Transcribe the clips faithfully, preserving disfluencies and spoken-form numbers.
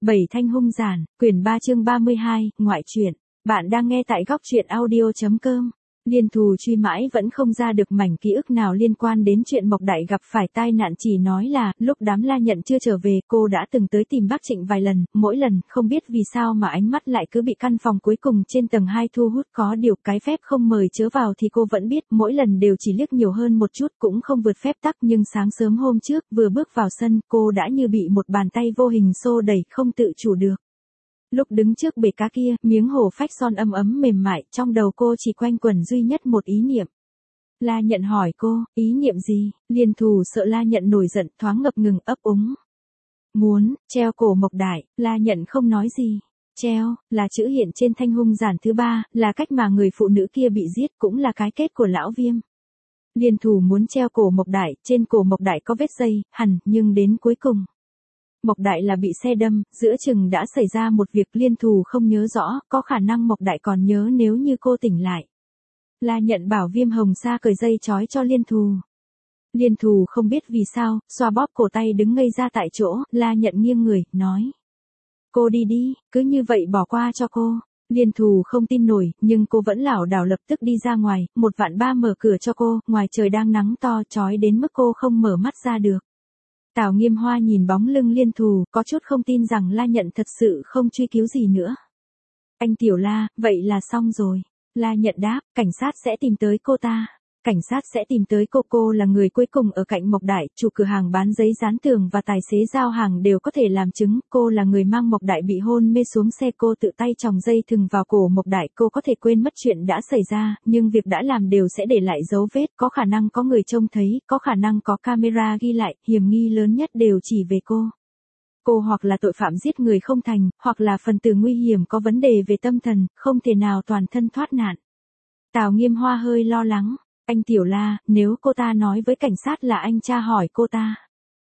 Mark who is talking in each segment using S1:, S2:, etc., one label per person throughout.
S1: Bảy thanh hung giản, quyển ba chương ba mươi hai, ngoại truyện. Bạn đang nghe tại góc truyện audio chấm com. Liên Thù truy mãi vẫn không ra được mảnh ký ức nào liên quan đến chuyện Mộc Đại gặp phải tai nạn, chỉ nói là, lúc đám La Nhận chưa trở về, cô đã từng tới tìm bác Trịnh vài lần, mỗi lần, không biết vì sao mà ánh mắt lại cứ bị căn phòng cuối cùng trên tầng hai thu hút, có điều cái phép không mời chớ vào thì cô vẫn biết, mỗi lần đều chỉ liếc nhiều hơn một chút cũng không vượt phép tắc, nhưng sáng sớm hôm trước, vừa bước vào sân, cô đã như bị một bàn tay vô hình xô đẩy, không tự chủ được. Lúc đứng trước bể cá kia, miếng hổ phách son ấm ấm mềm mại, trong đầu cô chỉ quanh quẩn duy nhất một ý niệm. La Nhận hỏi cô, ý niệm gì? Liên Thù sợ La Nhận nổi giận, thoáng ngập ngừng ấp úng. Muốn, treo cổ Mộc Đại. La Nhận không nói gì. Treo, là chữ hiện trên thanh hung giản thứ ba, là cách mà người phụ nữ kia bị giết, cũng là cái kết của lão Viêm. Liên Thù muốn treo cổ Mộc Đại, trên cổ Mộc Đại có vết dây, hẳn, nhưng đến cuối cùng. Mộc Đại là bị xe đâm, giữa chừng đã xảy ra một việc Liên Thù không nhớ rõ, có khả năng Mộc Đại còn nhớ nếu như cô tỉnh lại. La Nhận bảo Viêm Hồng Sa cởi dây trói cho Liên Thù. Liên Thù không biết vì sao, xoa bóp cổ tay đứng ngây ra tại chỗ, La Nhận nghiêng người, nói. Cô đi đi, cứ như vậy bỏ qua cho cô. Liên Thù không tin nổi, nhưng cô vẫn lảo đảo lập tức đi ra ngoài, một vạn ba mở cửa cho cô, ngoài trời đang nắng to chói đến mức cô không mở mắt ra được. Tào Nghiêm Hoa nhìn bóng lưng Liên Thù, có chút không tin rằng La Nhận thật sự không truy cứu gì nữa. Anh Tiểu La, vậy là xong rồi. La Nhận đáp, cảnh sát sẽ tìm tới cô ta. Cảnh sát sẽ tìm tới cô. Cô là người cuối cùng ở cạnh Mộc Đại, chủ cửa hàng bán giấy dán tường và tài xế giao hàng đều có thể làm chứng. Cô là người mang Mộc Đại bị hôn mê xuống xe, cô tự tay tròng dây thừng vào cổ Mộc Đại. Cô có thể quên mất chuyện đã xảy ra, nhưng việc đã làm đều sẽ để lại dấu vết. Có khả năng có người trông thấy, có khả năng có camera ghi lại, hiểm nghi lớn nhất đều chỉ về cô. Cô hoặc là tội phạm giết người không thành, hoặc là phần tử nguy hiểm có vấn đề về tâm thần, không thể nào toàn thân thoát nạn. Tào Nghiêm Hoa hơi lo lắng. Anh Tiểu La, nếu cô ta nói với cảnh sát là anh tra hỏi cô ta.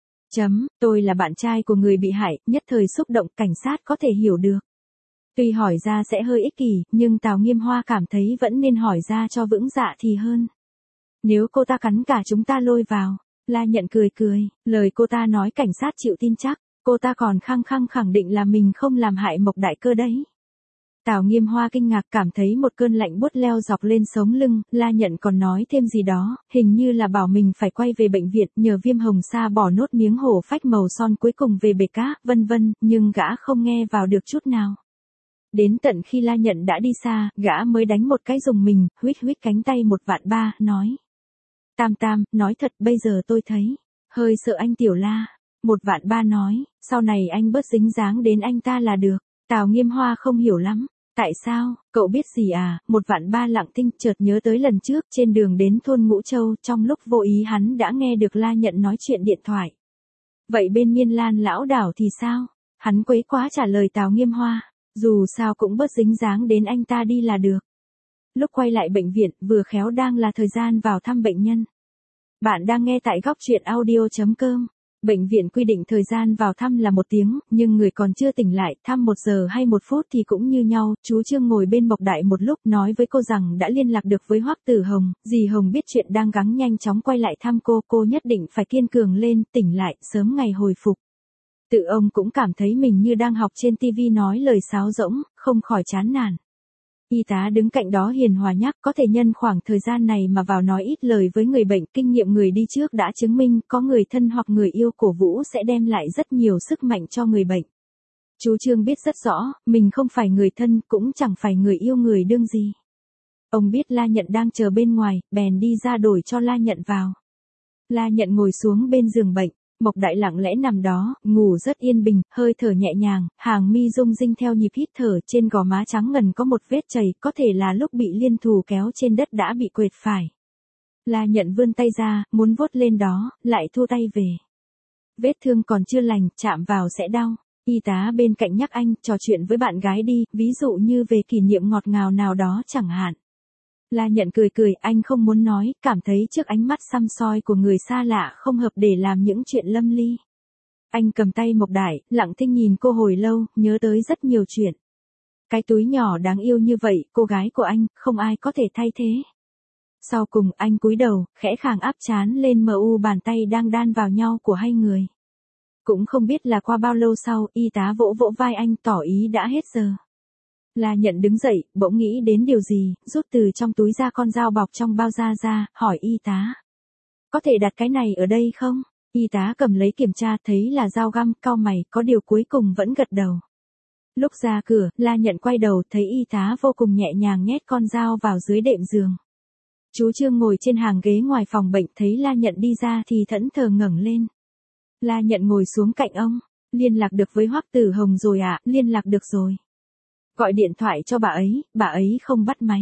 S1: Chấm, tôi là bạn trai của người bị hại, nhất thời xúc động, cảnh sát có thể hiểu được. Tuy hỏi ra sẽ hơi ích kỷ, nhưng Tào Nghiêm Hoa cảm thấy vẫn nên hỏi ra cho vững dạ thì hơn. Nếu cô ta cắn cả chúng ta lôi vào. La Nhận cười cười, lời cô ta nói cảnh sát chịu tin chắc, cô ta còn khăng khăng khẳng định là mình không làm hại Mộc Đại cơ đấy. Tào Nghiêm Hoa kinh ngạc, cảm thấy một cơn lạnh buốt leo dọc lên sống lưng, La Nhận còn nói thêm gì đó, hình như là bảo mình phải quay về bệnh viện, nhờ Viêm Hồng Sa bỏ nốt miếng hổ phách màu son cuối cùng về bể cá, vân vân, nhưng gã không nghe vào được chút nào. Đến tận khi La Nhận đã đi xa, gã mới đánh một cái rùng mình, huýt huýt cánh tay một vạn ba, nói. Tam Tam, nói thật bây giờ tôi thấy, hơi sợ anh Tiểu La. Một vạn ba nói, sau này anh bớt dính dáng đến anh ta là được. Tào Nghiêm Hoa không hiểu lắm. Tại sao, cậu biết gì à? Một vạn ba lặng thinh chợt nhớ tới lần trước trên đường đến thôn Ngũ Châu, trong lúc vô ý hắn đã nghe được La Nhận nói chuyện điện thoại. Vậy bên Miên Lan lão đảo thì sao? Hắn quấy quá trả lời Tào Nghiêm Hoa, dù sao cũng bớt dính dáng đến anh ta đi là được. Lúc quay lại bệnh viện, vừa khéo đang là thời gian vào thăm bệnh nhân. Bạn đang nghe tại góc truyện audio chấm com. Bệnh viện quy định thời gian vào thăm là một tiếng, nhưng người còn chưa tỉnh lại, thăm một giờ hay một phút thì cũng như nhau. Chú Trương ngồi bên Mộc Đại một lúc, nói với cô rằng đã liên lạc được với Hoắc Tử Hồng, dì Hồng biết chuyện đang gắng nhanh chóng quay lại thăm cô, cô nhất định phải kiên cường lên, tỉnh lại, sớm ngày hồi phục. Tự ông cũng cảm thấy mình như đang học trên tivi nói lời sáo rỗng, không khỏi chán nản. Y tá đứng cạnh đó hiền hòa nhắc, có thể nhân khoảng thời gian này mà vào nói ít lời với người bệnh, kinh nghiệm người đi trước đã chứng minh, có người thân hoặc người yêu cổ vũ sẽ đem lại rất nhiều sức mạnh cho người bệnh. Chú Trương biết rất rõ, mình không phải người thân, cũng chẳng phải người yêu người đương gì. Ông biết La Nhận đang chờ bên ngoài, bèn đi ra đổi cho La Nhận vào. La Nhận ngồi xuống bên giường bệnh. Mộc Đại lặng lẽ nằm đó, ngủ rất yên bình, hơi thở nhẹ nhàng, hàng mi rung rinh theo nhịp hít thở, trên gò má trắng ngần có một vết chảy, có thể là lúc bị Liên Thù kéo trên đất đã bị quệt phải. La Nhận vươn tay ra, muốn vuốt lên đó, lại thu tay về. Vết thương còn chưa lành, chạm vào sẽ đau. Y tá bên cạnh nhắc anh, trò chuyện với bạn gái đi, ví dụ như về kỷ niệm ngọt ngào nào đó chẳng hạn. La Nhận cười cười, anh không muốn nói, cảm thấy trước ánh mắt săm soi của người xa lạ không hợp để làm những chuyện lâm ly. Anh cầm tay Mộc Đại, lặng thinh nhìn cô hồi lâu, nhớ tới rất nhiều chuyện. Cái túi nhỏ đáng yêu như vậy, cô gái của anh, không ai có thể thay thế. Sau cùng, anh cúi đầu, khẽ khàng áp trán lên mờ u bàn tay đang đan vào nhau của hai người. Cũng không biết là qua bao lâu sau, y tá vỗ vỗ vai anh tỏ ý đã hết giờ. La Nhận đứng dậy, bỗng nghĩ đến điều gì, rút từ trong túi ra con dao bọc trong bao da ra, hỏi y tá. Có thể đặt cái này ở đây không? Y tá cầm lấy kiểm tra thấy là dao găm, cau mày, có điều cuối cùng vẫn gật đầu. Lúc ra cửa, La Nhận quay đầu thấy y tá vô cùng nhẹ nhàng nhét con dao vào dưới đệm giường. Chú Trương ngồi trên hàng ghế ngoài phòng bệnh thấy La Nhận đi ra thì thẫn thờ ngẩng lên. La Nhận ngồi xuống cạnh ông. Liên lạc được với Hoắc Tử Hồng rồi ạ, à? Liên lạc được rồi. Gọi điện thoại cho bà ấy, bà ấy không bắt máy.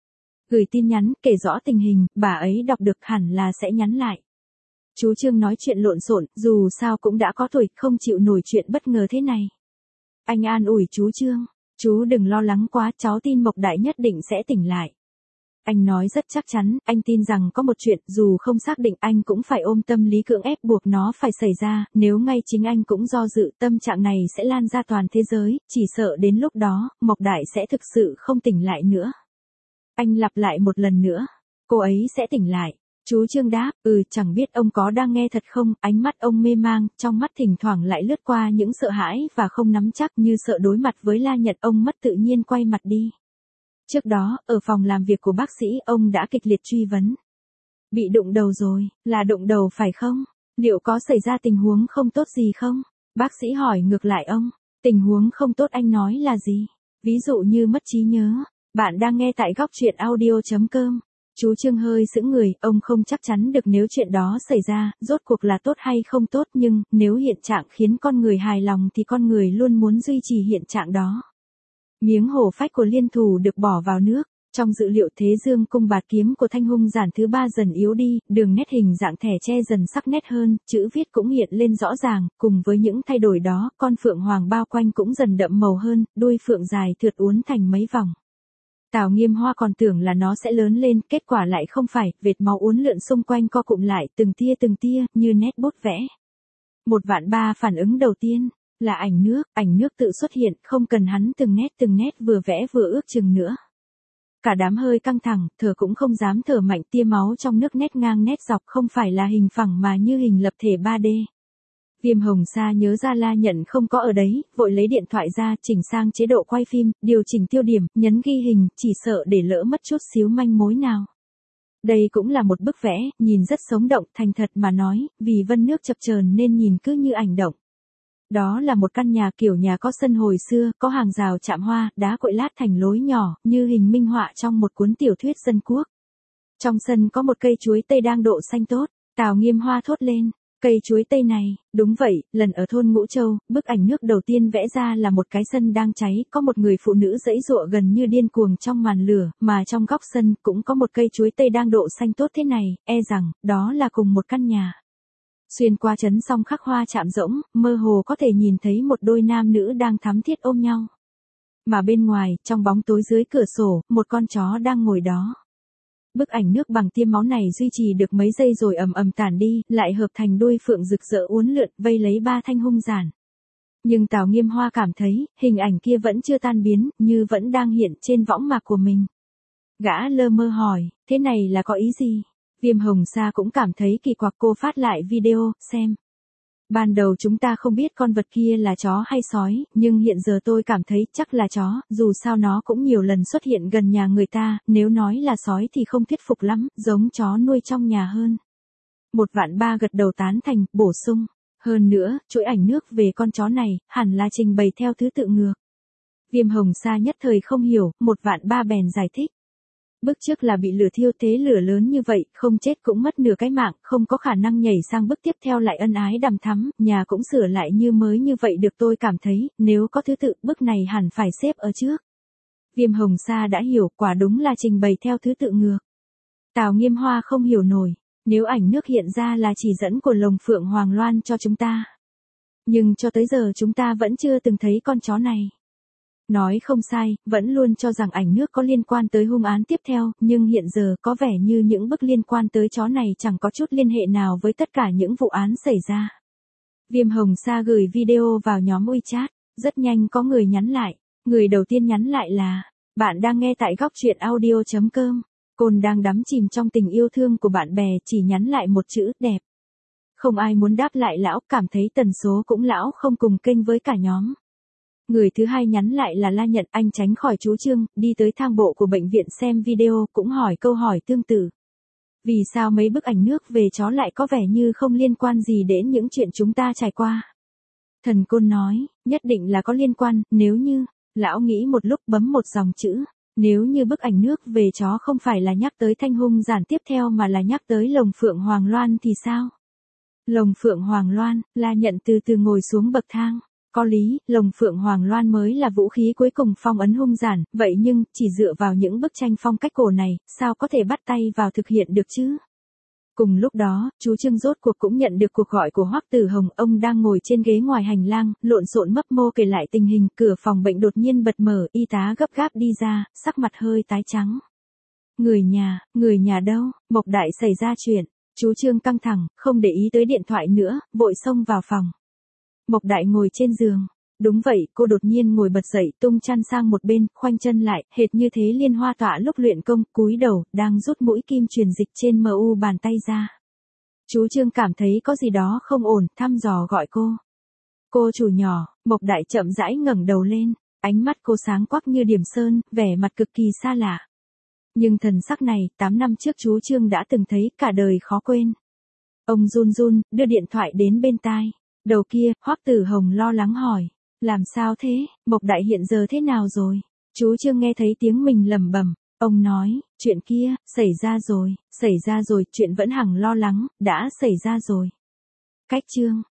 S1: Gửi tin nhắn, kể rõ tình hình, bà ấy đọc được hẳn là sẽ nhắn lại. Chú Trương nói chuyện lộn xộn, dù sao cũng đã có tuổi, không chịu nổi chuyện bất ngờ thế này. Anh an ủi chú Trương, chú đừng lo lắng quá, cháu tin Mộc Đại nhất định sẽ tỉnh lại. Anh nói rất chắc chắn, anh tin rằng có một chuyện, dù không xác định anh cũng phải ôm tâm lý cưỡng ép buộc nó phải xảy ra, nếu ngay chính anh cũng do dự, tâm trạng này sẽ lan ra toàn thế giới, chỉ sợ đến lúc đó, Mộc Đại sẽ thực sự không tỉnh lại nữa. Anh lặp lại một lần nữa, cô ấy sẽ tỉnh lại. Chú Trương đáp, ừ, chẳng biết ông có đang nghe thật không, ánh mắt ông mê mang, trong mắt thỉnh thoảng lại lướt qua những sợ hãi và không nắm chắc, như sợ đối mặt với La Nhật, ông mất tự nhiên quay mặt đi. Trước đó, ở phòng làm việc của bác sĩ, ông đã kịch liệt truy vấn. Bị đụng đầu rồi, là đụng đầu phải không? Liệu có xảy ra tình huống không tốt gì không? Bác sĩ hỏi ngược lại ông, tình huống không tốt anh nói là gì? Ví dụ như mất trí nhớ. Bạn đang nghe tại góc truyện audio chấm com. Chú Trương hơi sững người, ông không chắc chắn được nếu chuyện đó xảy ra, rốt cuộc là tốt hay không tốt, nhưng, nếu hiện trạng khiến con người hài lòng thì con người luôn muốn duy trì hiện trạng đó. Miếng hổ phách của Liên Thủ được bỏ vào nước, trong dự liệu Thế Dương cung bạt kiếm của Thanh Hung giản thứ ba dần yếu đi, đường nét hình dạng thẻ tre dần sắc nét hơn, chữ viết cũng hiện lên rõ ràng, cùng với những thay đổi đó, con phượng hoàng bao quanh cũng dần đậm màu hơn, đuôi phượng dài thượt uốn thành mấy vòng. Tào Nghiêm Hoa còn tưởng là nó sẽ lớn lên, kết quả lại không phải, vệt máu uốn lượn xung quanh co cụm lại, từng tia từng tia, như nét bút vẽ. Một vạn ba phản ứng đầu tiên, là ảnh nước, ảnh nước tự xuất hiện, không cần hắn từng nét từng nét vừa vẽ vừa ước chừng nữa. Cả đám hơi căng thẳng, thở cũng không dám thở mạnh, tia máu trong nước nét ngang nét dọc không phải là hình phẳng mà như hình lập thể ba D. Viêm Hồng Sa nhớ ra La Nhận không có ở đấy, vội lấy điện thoại ra, chỉnh sang chế độ quay phim, điều chỉnh tiêu điểm, nhấn ghi hình, chỉ sợ để lỡ mất chút xíu manh mối nào. Đây cũng là một bức vẽ, nhìn rất sống động, thành thật mà nói, vì vân nước chập chờn nên nhìn cứ như ảnh động. Đó là một căn nhà kiểu nhà có sân hồi xưa, có hàng rào chạm hoa, đá cội lát thành lối nhỏ, như hình minh họa trong một cuốn tiểu thuyết dân quốc. Trong sân có một cây chuối tây đang độ xanh tốt, Tào Nghiêm Hoa thốt lên. Cây chuối tây này, đúng vậy, lần ở thôn Ngũ Châu, bức ảnh nước đầu tiên vẽ ra là một cái sân đang cháy, có một người phụ nữ giãy giụa gần như điên cuồng trong màn lửa, mà trong góc sân cũng có một cây chuối tây đang độ xanh tốt thế này, e rằng, đó là cùng một căn nhà. Xuyên qua trấn song khắc hoa chạm rỗng, mơ hồ có thể nhìn thấy một đôi nam nữ đang thắm thiết ôm nhau. Mà bên ngoài, trong bóng tối dưới cửa sổ, một con chó đang ngồi đó. Bức ảnh nước bằng tia máu này duy trì được mấy giây rồi ầm ầm tản đi, lại hợp thành đuôi phượng rực rỡ uốn lượn, vây lấy ba thanh hung giản. Nhưng Tào Nghiêm Hoa cảm thấy, hình ảnh kia vẫn chưa tan biến, như vẫn đang hiện trên võng mạc của mình. Gã lơ mơ hỏi, thế này là có ý gì? Viêm Hồng Sa cũng cảm thấy kỳ quặc, cô phát lại video, xem. Ban đầu chúng ta không biết con vật kia là chó hay sói, nhưng hiện giờ tôi cảm thấy chắc là chó, dù sao nó cũng nhiều lần xuất hiện gần nhà người ta, nếu nói là sói thì không thuyết phục lắm, giống chó nuôi trong nhà hơn. Một vạn ba gật đầu tán thành, bổ sung. Hơn nữa, chuỗi ảnh nước về con chó này, hẳn là trình bày theo thứ tự ngược. Viêm Hồng Sa nhất thời không hiểu, một vạn ba bèn giải thích. Bước trước là bị lửa thiêu, thế lửa lớn như vậy, không chết cũng mất nửa cái mạng, không có khả năng nhảy sang bước tiếp theo lại ân ái đằm thắm, nhà cũng sửa lại như mới như vậy được, tôi cảm thấy, nếu có thứ tự, bước này hẳn phải xếp ở trước. Viêm Hồng Sa đã hiểu, quả đúng là trình bày theo thứ tự ngược. Tào Nghiêm Hoa không hiểu nổi, nếu ảnh nước hiện ra là chỉ dẫn của lồng phượng Hoàng Loan cho chúng ta. Nhưng cho tới giờ chúng ta vẫn chưa từng thấy con chó này. Nói không sai, vẫn luôn cho rằng ảnh nước có liên quan tới hung án tiếp theo, nhưng hiện giờ có vẻ như những bức liên quan tới chó này chẳng có chút liên hệ nào với tất cả những vụ án xảy ra. Viêm Hồng Sa gửi video vào nhóm WeChat, rất nhanh có người nhắn lại. Người đầu tiên nhắn lại là, bạn đang nghe tại góc truyện audio chấm com. Côn đang đắm chìm trong tình yêu thương của bạn bè, chỉ nhắn lại một chữ, đẹp. Không ai muốn đáp lại lão, cảm thấy tần số cũng lão không cùng kênh với cả nhóm. Người thứ hai nhắn lại là La Nhận, anh tránh khỏi chú Trương, đi tới thang bộ của bệnh viện xem video, cũng hỏi câu hỏi tương tự. Vì sao mấy bức ảnh nước về chó lại có vẻ như không liên quan gì đến những chuyện chúng ta trải qua? Thần Côn nói, nhất định là có liên quan, nếu như, lão nghĩ một lúc bấm một dòng chữ, nếu như bức ảnh nước về chó không phải là nhắc tới Thanh Hung giản tiếp theo mà là nhắc tới Lồng Phượng Hoàng Loan thì sao? Lồng Phượng Hoàng Loan, La Nhận từ từ ngồi xuống bậc thang. Có lý, Lồng Phượng Hoàng Loan mới là vũ khí cuối cùng phong ấn hung giản, vậy nhưng, chỉ dựa vào những bức tranh phong cách cổ này, sao có thể bắt tay vào thực hiện được chứ? Cùng lúc đó, chú Trương rốt cuộc cũng nhận được cuộc gọi của Hoắc Tử Hồng, ông đang ngồi trên ghế ngoài hành lang, lộn xộn mấp mô kể lại tình hình, cửa phòng bệnh đột nhiên bật mở, y tá gấp gáp đi ra, sắc mặt hơi tái trắng. Người nhà, người nhà đâu, Mộc Đại xảy ra chuyện, chú Trương căng thẳng, không để ý tới điện thoại nữa, vội xông vào phòng. Mộc Đại ngồi trên giường. Đúng vậy, cô đột nhiên ngồi bật dậy, tung chăn sang một bên, khoanh chân lại, hệt như thế Liên Hoa Tọa lúc luyện công, cúi đầu, đang rút mũi kim truyền dịch trên em u bàn tay ra. Chú Trương cảm thấy có gì đó không ổn, thăm dò gọi cô. Cô chủ nhỏ, Mộc Đại chậm rãi ngẩng đầu lên, ánh mắt cô sáng quắc như điểm sơn, vẻ mặt cực kỳ xa lạ. Nhưng thần sắc này, tám năm trước chú Trương đã từng thấy, cả đời khó quên. Ông run run, đưa điện thoại đến bên tai. Đầu kia, Hoắc Tử Hồng lo lắng hỏi. Làm sao thế, Mộc Đại hiện giờ thế nào rồi? Chú Trương nghe thấy tiếng mình lẩm bẩm, ông nói, chuyện kia, xảy ra rồi, xảy ra rồi, chuyện vẫn hằng lo lắng, đã xảy ra rồi. Cách Trương,